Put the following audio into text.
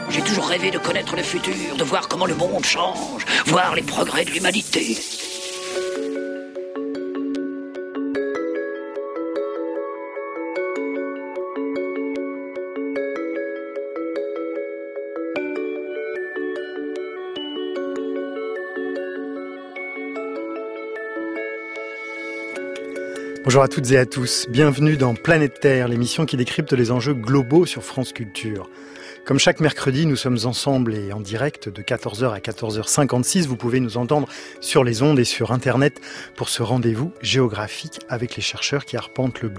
J'ai toujours rêvé de connaître le futur, de voir comment le monde change, voir les progrès de l'humanité. Bonjour à toutes et à tous, bienvenue dans Planète Terre, l'émission qui décrypte les enjeux globaux sur France Culture. Comme chaque mercredi, nous sommes ensemble et en direct de 14h à 14h56. Vous pouvez nous entendre sur les ondes et sur Internet pour ce rendez-vous géographique avec les chercheurs qui arpentent le globe.